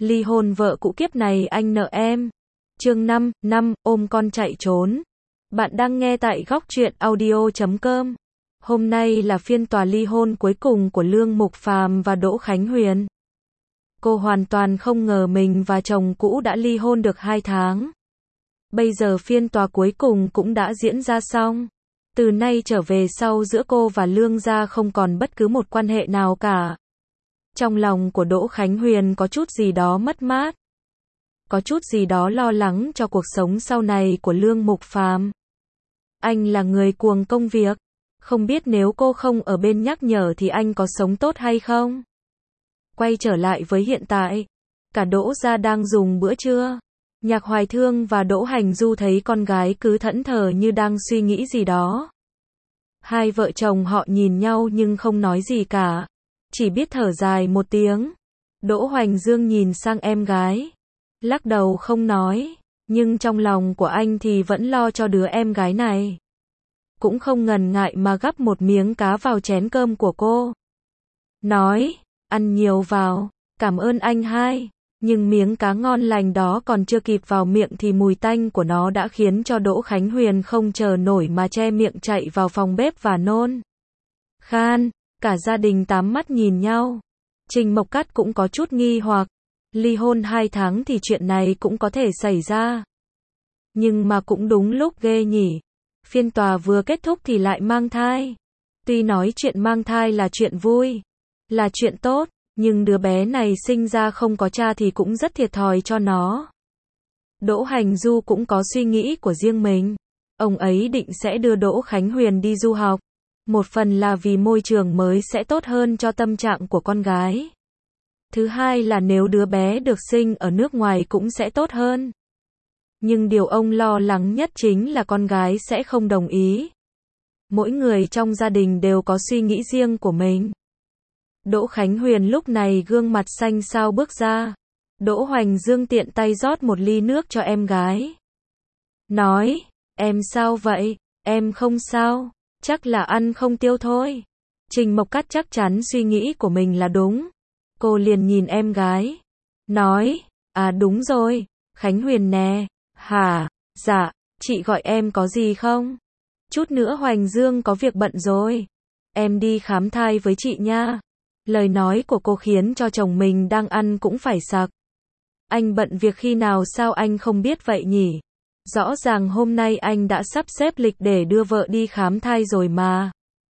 ly hôn vợ cũ kiếp này anh nợ em. Chương 5, ôm con chạy trốn. Bạn đang nghe tại Góc Truyện Audio.com. Hôm nay là phiên tòa ly hôn cuối cùng của Lương Mục Phàm và Đỗ Khánh Huyền. Cô hoàn toàn không ngờ mình và chồng cũ đã ly hôn được 2 tháng. Bây giờ phiên tòa cuối cùng cũng đã diễn ra xong. Từ nay trở về sau giữa cô và Lương gia không còn bất cứ một quan hệ nào cả. Trong lòng của Đỗ Khánh Huyền có chút gì đó mất mát. Có chút gì đó lo lắng cho cuộc sống sau này của Lương Mục Phàm. Anh là người cuồng công việc. Không biết nếu cô không ở bên nhắc nhở thì anh có sống tốt hay không? Quay trở lại với hiện tại. Cả Đỗ gia đang dùng bữa trưa. Nhạc Hoài Thương và Đỗ Hành Du thấy con gái cứ thẫn thờ như đang suy nghĩ gì đó. Hai vợ chồng họ nhìn nhau nhưng không nói gì cả. Chỉ biết thở dài một tiếng. Đỗ Hoành Dương nhìn sang em gái. Lắc đầu không nói. Nhưng trong lòng của anh thì vẫn lo cho đứa em gái này. Cũng không ngần ngại mà gắp một miếng cá vào chén cơm của cô. Nói, ăn nhiều vào, cảm ơn anh hai. Nhưng miếng cá ngon lành đó còn chưa kịp vào miệng thì mùi tanh của nó đã khiến cho Đỗ Khánh Huyền không chờ nổi mà che miệng chạy vào phòng bếp và nôn. Khan, cả gia đình tám mắt nhìn nhau. Trình Mộc Cát cũng có chút nghi hoặc. Ly hôn 2 tháng thì chuyện này cũng có thể xảy ra. Nhưng mà cũng đúng lúc ghê nhỉ. Phiên tòa vừa kết thúc thì lại mang thai. Tuy nói chuyện mang thai là chuyện vui, là chuyện tốt, nhưng đứa bé này sinh ra không có cha thì cũng rất thiệt thòi cho nó. Đỗ Hành Du cũng có suy nghĩ của riêng mình. Ông ấy định sẽ đưa Đỗ Khánh Huyền đi du học. Một phần là vì môi trường mới sẽ tốt hơn cho tâm trạng của con gái. Thứ hai là nếu đứa bé được sinh ở nước ngoài cũng sẽ tốt hơn. Nhưng điều ông lo lắng nhất chính là con gái sẽ không đồng ý. Mỗi người trong gia đình đều có suy nghĩ riêng của mình. Đỗ Khánh Huyền lúc này gương mặt xanh xao bước ra. Đỗ Hoành Dương tiện tay rót một ly nước cho em gái. Nói, em sao vậy? Em không sao, chắc là ăn không tiêu thôi. Trình Mộc Cát chắc chắn suy nghĩ của mình là đúng. Cô liền nhìn em gái. Nói, à đúng rồi, Khánh Huyền nè. Hả, dạ, chị gọi em có gì không? Chút nữa Hoành Dương có việc bận rồi. Em đi khám thai với chị nha. Lời nói của cô khiến cho chồng mình đang ăn cũng phải sặc. Anh bận việc khi nào sao anh không biết vậy nhỉ? Rõ ràng hôm nay anh đã sắp xếp lịch để đưa vợ đi khám thai rồi mà.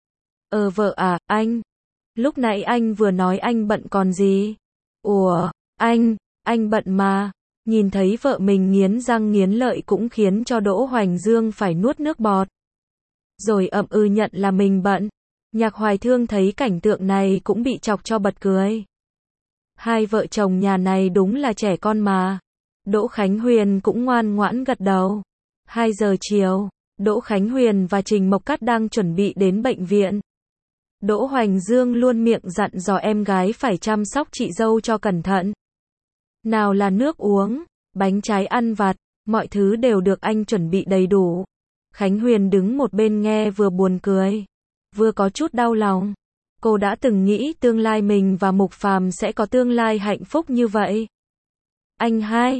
Vợ à, anh. Lúc nãy anh vừa nói anh bận còn gì? Ủa, anh bận mà. Nhìn thấy vợ mình nghiến răng nghiến lợi cũng khiến cho Đỗ Hoành Dương phải nuốt nước bọt. Rồi nhận là mình bận. Nhạc Hoài Thương thấy cảnh tượng này cũng bị chọc cho bật cười. Hai vợ chồng nhà này đúng là trẻ con mà. Đỗ Khánh Huyền cũng ngoan ngoãn gật đầu. 2 giờ chiều, Đỗ Khánh Huyền và Trình Mộc Cát đang chuẩn bị đến bệnh viện. Đỗ Hoành Dương luôn miệng dặn dò em gái phải chăm sóc chị dâu cho cẩn thận. Nào là nước uống, bánh trái ăn vặt, mọi thứ đều được anh chuẩn bị đầy đủ. Khánh Huyền đứng một bên nghe vừa buồn cười, vừa có chút đau lòng. Cô đã từng nghĩ tương lai mình và Mục Phàm sẽ có tương lai hạnh phúc như vậy. Anh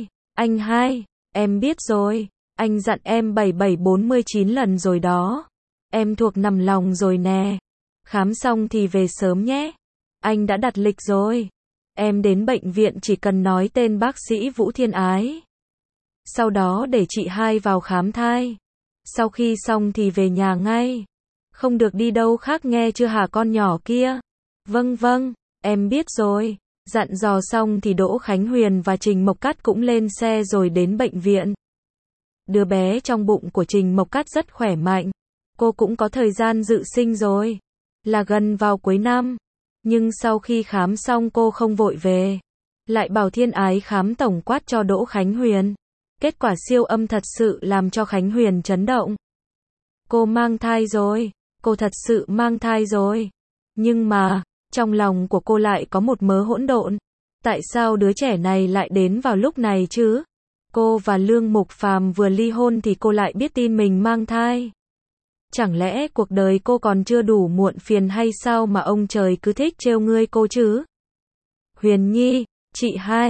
hai, em biết rồi, anh dặn em 7749 lần rồi đó. Em thuộc nằm lòng rồi nè. Khám xong thì về sớm nhé. Anh đã đặt lịch rồi. Em đến bệnh viện chỉ cần nói tên bác sĩ Vũ Thiên Ái. Sau đó để chị hai vào khám thai. Sau khi xong thì về nhà ngay. Không được đi đâu khác nghe chưa hả con nhỏ kia? Vâng, em biết rồi. Dặn dò xong thì Đỗ Khánh Huyền và Trình Mộc Cát cũng lên xe rồi đến bệnh viện. Đứa bé trong bụng của Trình Mộc Cát rất khỏe mạnh. Cô cũng có thời gian dự sinh rồi. Là gần vào cuối năm. Nhưng sau khi khám xong cô không vội về. Lại bảo Thiên Ái khám tổng quát cho Đỗ Khánh Huyền. Kết quả siêu âm thật sự làm cho Khánh Huyền chấn động. Cô mang thai rồi. Cô thật sự mang thai rồi. Nhưng mà, trong lòng của cô lại có một mớ hỗn độn. Tại sao đứa trẻ này lại đến vào lúc này chứ? Cô và Lương Mục Phàm vừa ly hôn thì cô lại biết tin mình mang thai. Chẳng lẽ cuộc đời cô còn chưa đủ muộn phiền hay sao mà ông trời cứ thích trêu ngươi cô chứ? Huyền Nhi, chị hai,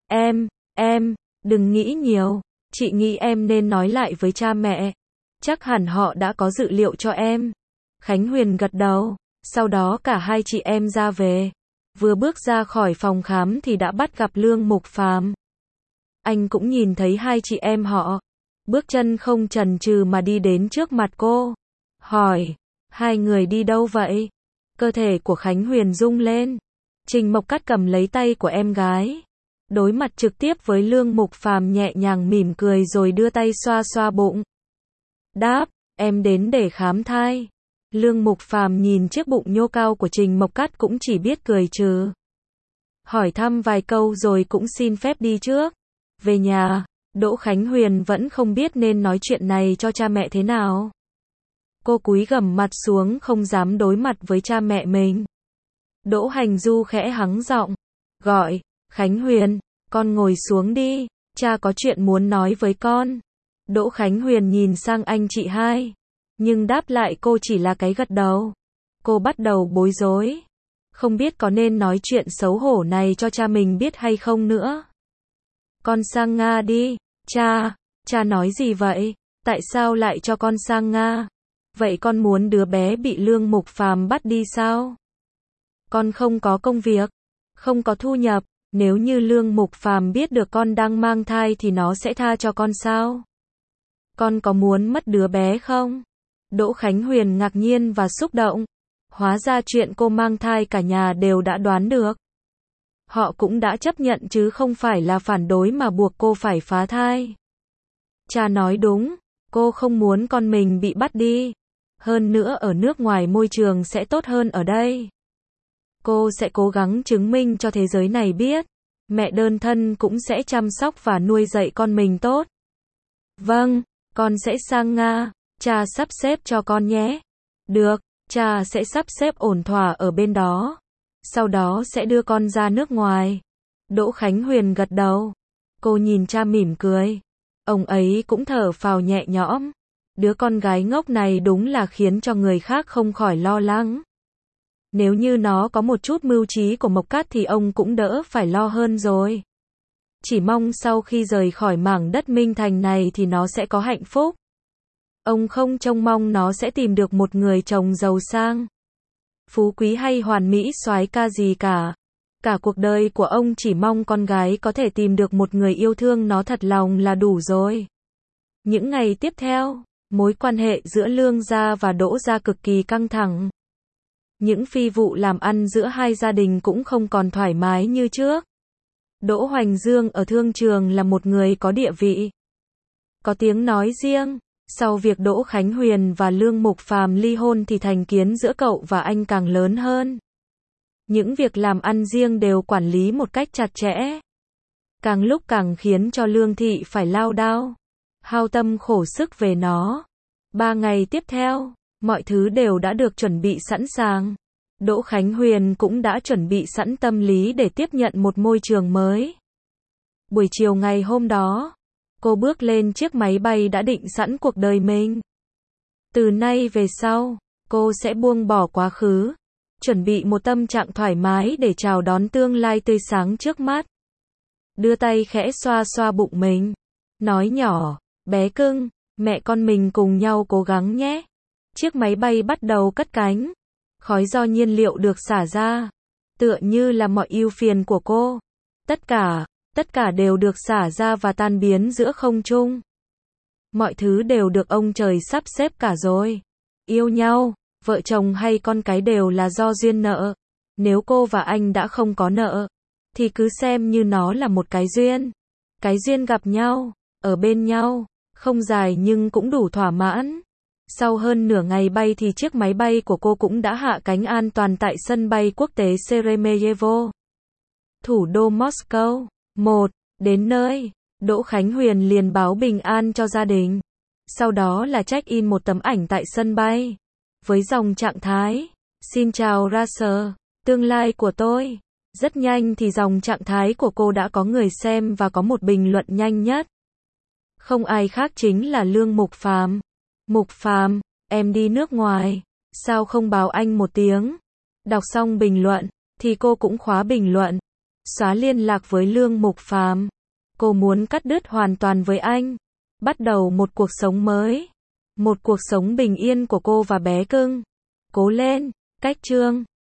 Em, đừng nghĩ nhiều. Chị nghĩ em nên nói lại với cha mẹ. Chắc hẳn họ đã có dự liệu cho em. Khánh Huyền gật đầu. Sau đó cả hai chị em ra về. Vừa bước ra khỏi phòng khám thì đã bắt gặp Lương Mục Phàm. Anh cũng nhìn thấy hai chị em họ. Bước chân không chần chừ mà đi đến trước mặt cô. Hỏi, hai người đi đâu vậy? Cơ thể của Khánh Huyền rung lên. Trình Mộc Cát cầm lấy tay của em gái. Đối mặt trực tiếp với Lương Mục Phàm nhẹ nhàng mỉm cười rồi đưa tay xoa xoa bụng. Đáp, em đến để khám thai. Lương Mục Phàm nhìn chiếc bụng nhô cao của Trình Mộc Cát cũng chỉ biết cười trừ. Hỏi thăm vài câu rồi cũng xin phép đi trước. Về nhà, Đỗ Khánh Huyền vẫn không biết nên nói chuyện này cho cha mẹ thế nào. Cô cúi gằm mặt xuống không dám đối mặt với cha mẹ mình. Đỗ Hành Du khẽ hắng giọng, gọi, Khánh Huyền, con ngồi xuống đi, cha có chuyện muốn nói với con. Đỗ Khánh Huyền nhìn sang anh chị hai, nhưng đáp lại cô chỉ là cái gật đầu. Cô bắt đầu bối rối, không biết có nên nói chuyện xấu hổ này cho cha mình biết hay không nữa. Con sang Nga đi, cha nói gì vậy? Tại sao lại cho con sang Nga? Vậy con muốn đứa bé bị Lương Mục Phàm bắt đi sao? Con không có công việc, không có thu nhập, nếu như Lương Mục Phàm biết được con đang mang thai thì nó sẽ tha cho con sao? Con có muốn mất đứa bé không? Đỗ Khánh Huyền ngạc nhiên và xúc động. Hóa ra chuyện cô mang thai cả nhà đều đã đoán được. Họ cũng đã chấp nhận chứ không phải là phản đối mà buộc cô phải phá thai. Cha nói đúng, cô không muốn con mình bị bắt đi. Hơn nữa ở nước ngoài môi trường sẽ tốt hơn ở đây. Cô sẽ cố gắng chứng minh cho thế giới này biết, mẹ đơn thân cũng sẽ chăm sóc và nuôi dạy con mình tốt. Vâng, con sẽ sang Nga, cha sắp xếp cho con nhé. Được, cha sẽ sắp xếp ổn thỏa ở bên đó. Sau đó sẽ đưa con ra nước ngoài. Đỗ Khánh Huyền gật đầu. Cô nhìn cha mỉm cười. Ông ấy cũng thở phào nhẹ nhõm. Đứa con gái ngốc này đúng là khiến cho người khác không khỏi lo lắng. Nếu như nó có một chút mưu trí của Mộc Cát thì ông cũng đỡ phải lo hơn rồi. Chỉ mong sau khi rời khỏi mảng đất Minh Thành này thì nó sẽ có hạnh phúc. Ông không trông mong nó sẽ tìm được một người chồng giàu sang, phú quý hay hoàn mỹ soái ca gì cả. Cả cuộc đời của ông chỉ mong con gái có thể tìm được một người yêu thương nó thật lòng là đủ rồi. Những ngày tiếp theo, mối quan hệ giữa Lương gia và Đỗ gia cực kỳ căng thẳng. Những phi vụ làm ăn giữa hai gia đình cũng không còn thoải mái như trước. Đỗ Hoành Dương ở thương trường là một người có địa vị, có tiếng nói riêng. Sau việc Đỗ Khánh Huyền và Lương Mục Phàm ly hôn thì thành kiến giữa cậu và anh càng lớn hơn. Những việc làm ăn riêng đều quản lý một cách chặt chẽ. Càng lúc càng khiến cho Lương Thị phải lao đao, hao tâm khổ sức về nó. 3 ngày tiếp theo, mọi thứ đều đã được chuẩn bị sẵn sàng. Đỗ Khánh Huyền cũng đã chuẩn bị sẵn tâm lý để tiếp nhận một môi trường mới. Buổi chiều ngày hôm đó, cô bước lên chiếc máy bay đã định sẵn cuộc đời mình. Từ nay về sau, cô sẽ buông bỏ quá khứ, chuẩn bị một tâm trạng thoải mái để chào đón tương lai tươi sáng trước mắt. Đưa tay khẽ xoa xoa bụng mình, nói nhỏ, bé cưng, mẹ con mình cùng nhau cố gắng nhé. Chiếc máy bay bắt đầu cất cánh, khói do nhiên liệu được xả ra, tựa như là mọi ưu phiền của cô. Tất cả đều được xả ra và tan biến giữa không trung. Mọi thứ đều được ông trời sắp xếp cả rồi. Yêu nhau, vợ chồng hay con cái đều là do duyên nợ. Nếu cô và anh đã không có nợ, thì cứ xem như nó là một cái duyên. Cái duyên gặp nhau, ở bên nhau, không dài nhưng cũng đủ thỏa mãn. Sau hơn nửa ngày bay thì chiếc máy bay của cô cũng đã hạ cánh an toàn tại sân bay quốc tế Sheremetyevo, thủ đô Moscow. Đến nơi, Đỗ Khánh Huyền liền báo bình an cho gia đình. Sau đó là check-in một tấm ảnh tại sân bay, với dòng trạng thái, xin chào Racer, tương lai của tôi. Rất nhanh thì dòng trạng thái của cô đã có người xem và có một bình luận nhanh nhất. Không ai khác chính là Lương Mục Phàm. Mục Phàm, em đi nước ngoài, sao không báo anh một tiếng? Đọc xong bình luận, thì cô cũng khóa bình luận. xóa liên lạc với Lương Mục Phàm. Cô muốn cắt đứt hoàn toàn với anh, bắt đầu một cuộc sống mới, một cuộc sống bình yên của cô và bé cưng. Cố lên, Cách Chương.